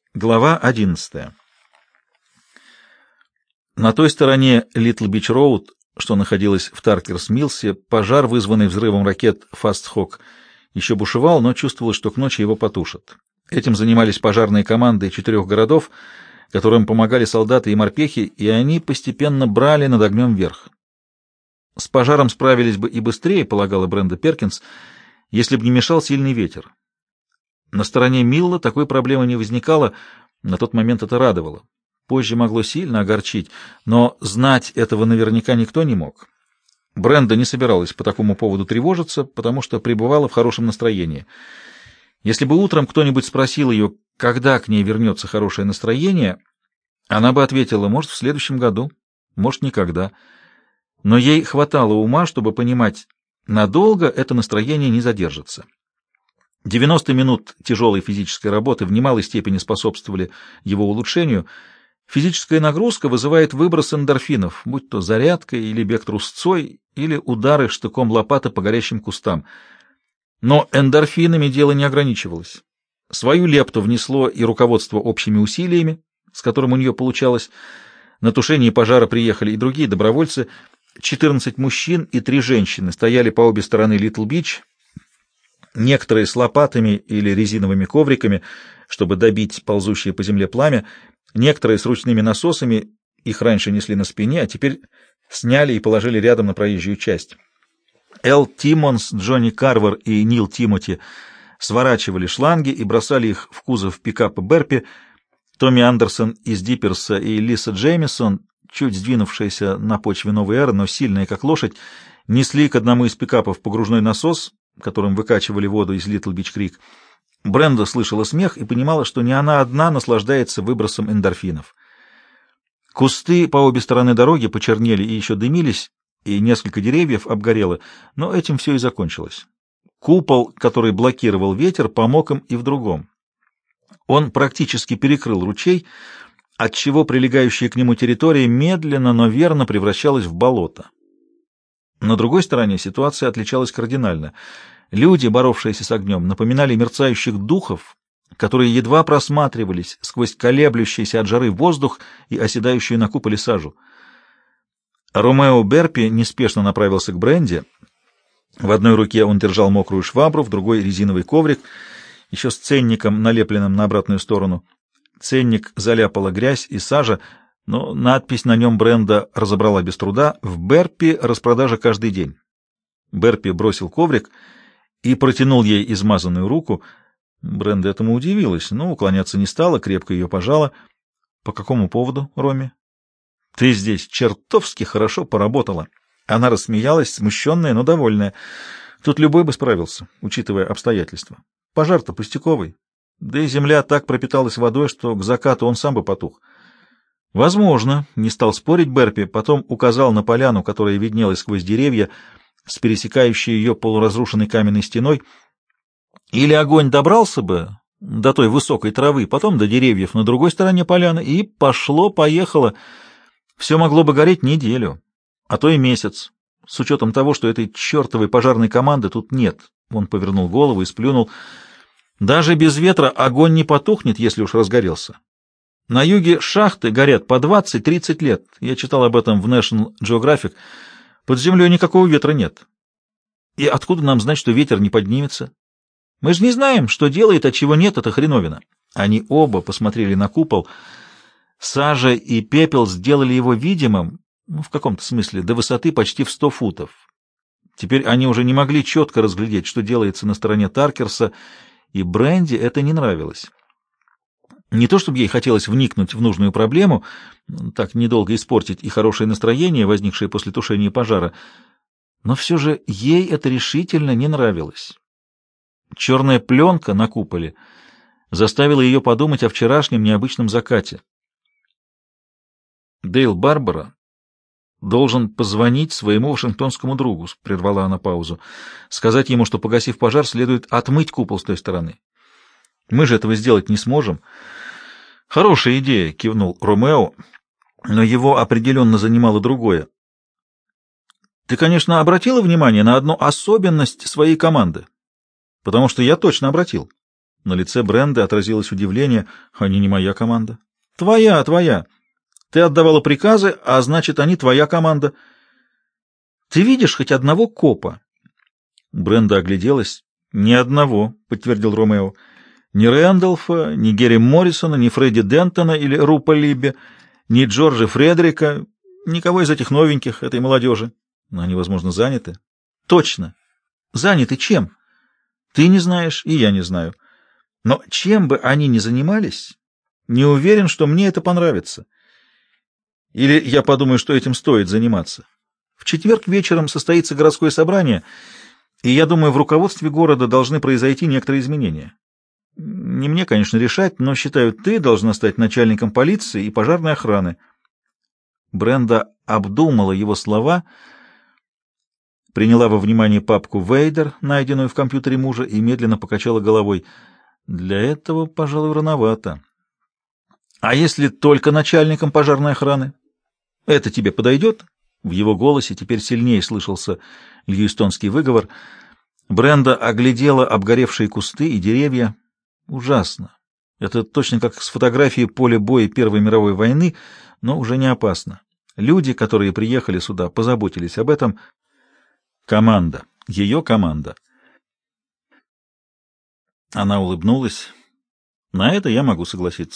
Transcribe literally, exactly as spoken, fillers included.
Глава одиннадцатая. На той стороне Литл-Бич-Роуд, что находилась в Таркерс-Миллсе, пожар, вызванный взрывом ракет «Фастхок», еще бушевал, но чувствовалось, что к ночи его потушат. Этим занимались пожарные команды четырех городов, которым помогали солдаты и морпехи, и они постепенно брали над огнем верх. С пожаром справились бы и быстрее, полагала Бренда Перкинс, если бы не мешал сильный ветер. На стороне Милла такой проблемы не возникало, на тот момент это радовало. Позже могло сильно огорчить, но знать этого наверняка никто не мог. Бренда не собиралась по такому поводу тревожиться, потому что пребывала в хорошем настроении. Если бы утром кто-нибудь спросил ее, когда к ней вернется хорошее настроение, она бы ответила, может, в следующем году, может, никогда. Но ей хватало ума, чтобы понимать, надолго это настроение не задержится. девяносто минут тяжелой физической работы в немалой степени способствовали его улучшению. Физическая нагрузка вызывает выброс эндорфинов, будь то зарядка или бег трусцой, или удары штыком лопаты по горящим кустам. Но эндорфинами дело не ограничивалось. Свою лепту внесло и руководство общими усилиями, с которым у нее получалось. На тушение пожара приехали и другие добровольцы. четырнадцать мужчин и три женщины стояли по обе стороны Литл-Бич, некоторые с лопатами или резиновыми ковриками, чтобы добить ползущее по земле пламя, некоторые с ручными насосами, их раньше несли на спине, а теперь сняли и положили рядом на проезжую часть. Эл Тиммонс, Джонни Карвер и Нил Тимоти сворачивали шланги и бросали их в кузов пикапа Берпи. Томми Андерсон из Дипперса и Лиса Джеймисон, чуть сдвинувшаяся на почве новой эры, но сильная как лошадь, несли к одному из пикапов погружной насос, которым выкачивали воду из Литл-Бич-Крик. Бренда слышала смех и понимала, что не она одна наслаждается выбросом эндорфинов. Кусты по обе стороны дороги почернели и еще дымились, и несколько деревьев обгорело, но этим все и закончилось. Купол, который блокировал ветер, помог им и в другом. Он практически перекрыл ручей, отчего прилегающая к нему территория медленно, но верно превращалась в болото. На другой стороне ситуация отличалась кардинально. Люди, боровшиеся с огнем, напоминали мерцающих духов, которые едва просматривались сквозь колеблющийся от жары воздух и оседающую на куполе сажу. Ромео Берпи неспешно направился к Бренде. В одной руке он держал мокрую швабру, в другой — резиновый коврик, еще с ценником, налепленным на обратную сторону. Ценник заляпала грязь и сажа, но надпись на нем Бренда разобрала без труда: «В Берпи распродажа каждый день». Берпи бросил коврик и протянул ей измазанную руку. Бренда этому удивилась, но уклоняться не стала, крепко ее пожала. — По какому поводу, Роми? — Ты здесь чертовски хорошо поработала. Она рассмеялась, смущенная, но довольная. Тут любой бы справился, учитывая обстоятельства. Пожар-то пустяковый. Да и земля так пропиталась водой, что к закату он сам бы потух. — Возможно, — не стал спорить Берпи, потом указал на поляну, которая виднелась сквозь деревья, с пересекающей ее полуразрушенной каменной стеной. Или огонь добрался бы до той высокой травы, потом до деревьев на другой стороне поляны, и пошло-поехало. Все могло бы гореть неделю, а то и месяц, с учетом того, что этой чертовой пожарной команды тут нет. Он повернул голову и сплюнул. Даже без ветра огонь не потухнет, если уж разгорелся. На юге шахты горят по двадцать-тридцать лет. Я читал об этом в National Geographic. Под землей никакого ветра нет. И откуда нам знать, что ветер не поднимется? Мы же не знаем, что делает, а чего нет, это хреновина. Они оба посмотрели на купол. Сажа и пепел сделали его видимым, ну, в каком-то смысле, до высоты почти в сто футов. Теперь они уже не могли четко разглядеть, что делается на стороне Таркерса, и Бренди это не нравилось. Не то чтобы ей хотелось вникнуть в нужную проблему, так недолго испортить и хорошее настроение, возникшее после тушения пожара, но все же ей это решительно не нравилось. Черная пленка на куполе заставила ее подумать о вчерашнем необычном закате. Дейл Барбара должен позвонить своему вашингтонскому другу, — прервала она паузу, — сказать ему, что, погасив пожар, следует отмыть купол с той стороны. Мы же этого сделать не сможем. — Хорошая идея, — кивнул Ромео, но его определенно занимало другое. — Ты, конечно, обратила внимание на одну особенность своей команды? — Потому что я точно обратил. На лице Бренды отразилось удивление. Они не моя команда. Твоя, твоя. Ты отдавала приказы, а значит, они твоя команда. Ты видишь хоть одного копа? Бренда огляделась. Ни одного, подтвердил Ромео. Ни Рэндалфа, ни Герри Моррисона, ни Фредди Дентона или Рупа Либби, ни Джорджа Фредерика, никого из этих новеньких, этой молодежи. Но они, возможно, заняты. Точно. Заняты чем? Ты не знаешь, и я не знаю. Но чем бы они ни занимались, не уверен, что мне это понравится. Или я подумаю, что этим стоит заниматься. В четверг вечером состоится городское собрание, и я думаю, в руководстве города должны произойти некоторые изменения. Не мне, конечно, решать, но считаю, ты должна стать начальником полиции и пожарной охраны. Бренда обдумала его слова, приняла во внимание папку Вейдер, найденную в компьютере мужа, и медленно покачала головой. Для этого, пожалуй, рановато. А если только начальником пожарной охраны? Это тебе подойдет? В его голосе теперь сильнее слышался льюистонский выговор. Бренда оглядела обгоревшие кусты и деревья. Ужасно. Это точно как с фотографии поля боя Первой мировой войны, но уже не опасно. Люди, которые приехали сюда, позаботились об этом. Команда. Ее команда. Она улыбнулась. На это я могу согласиться.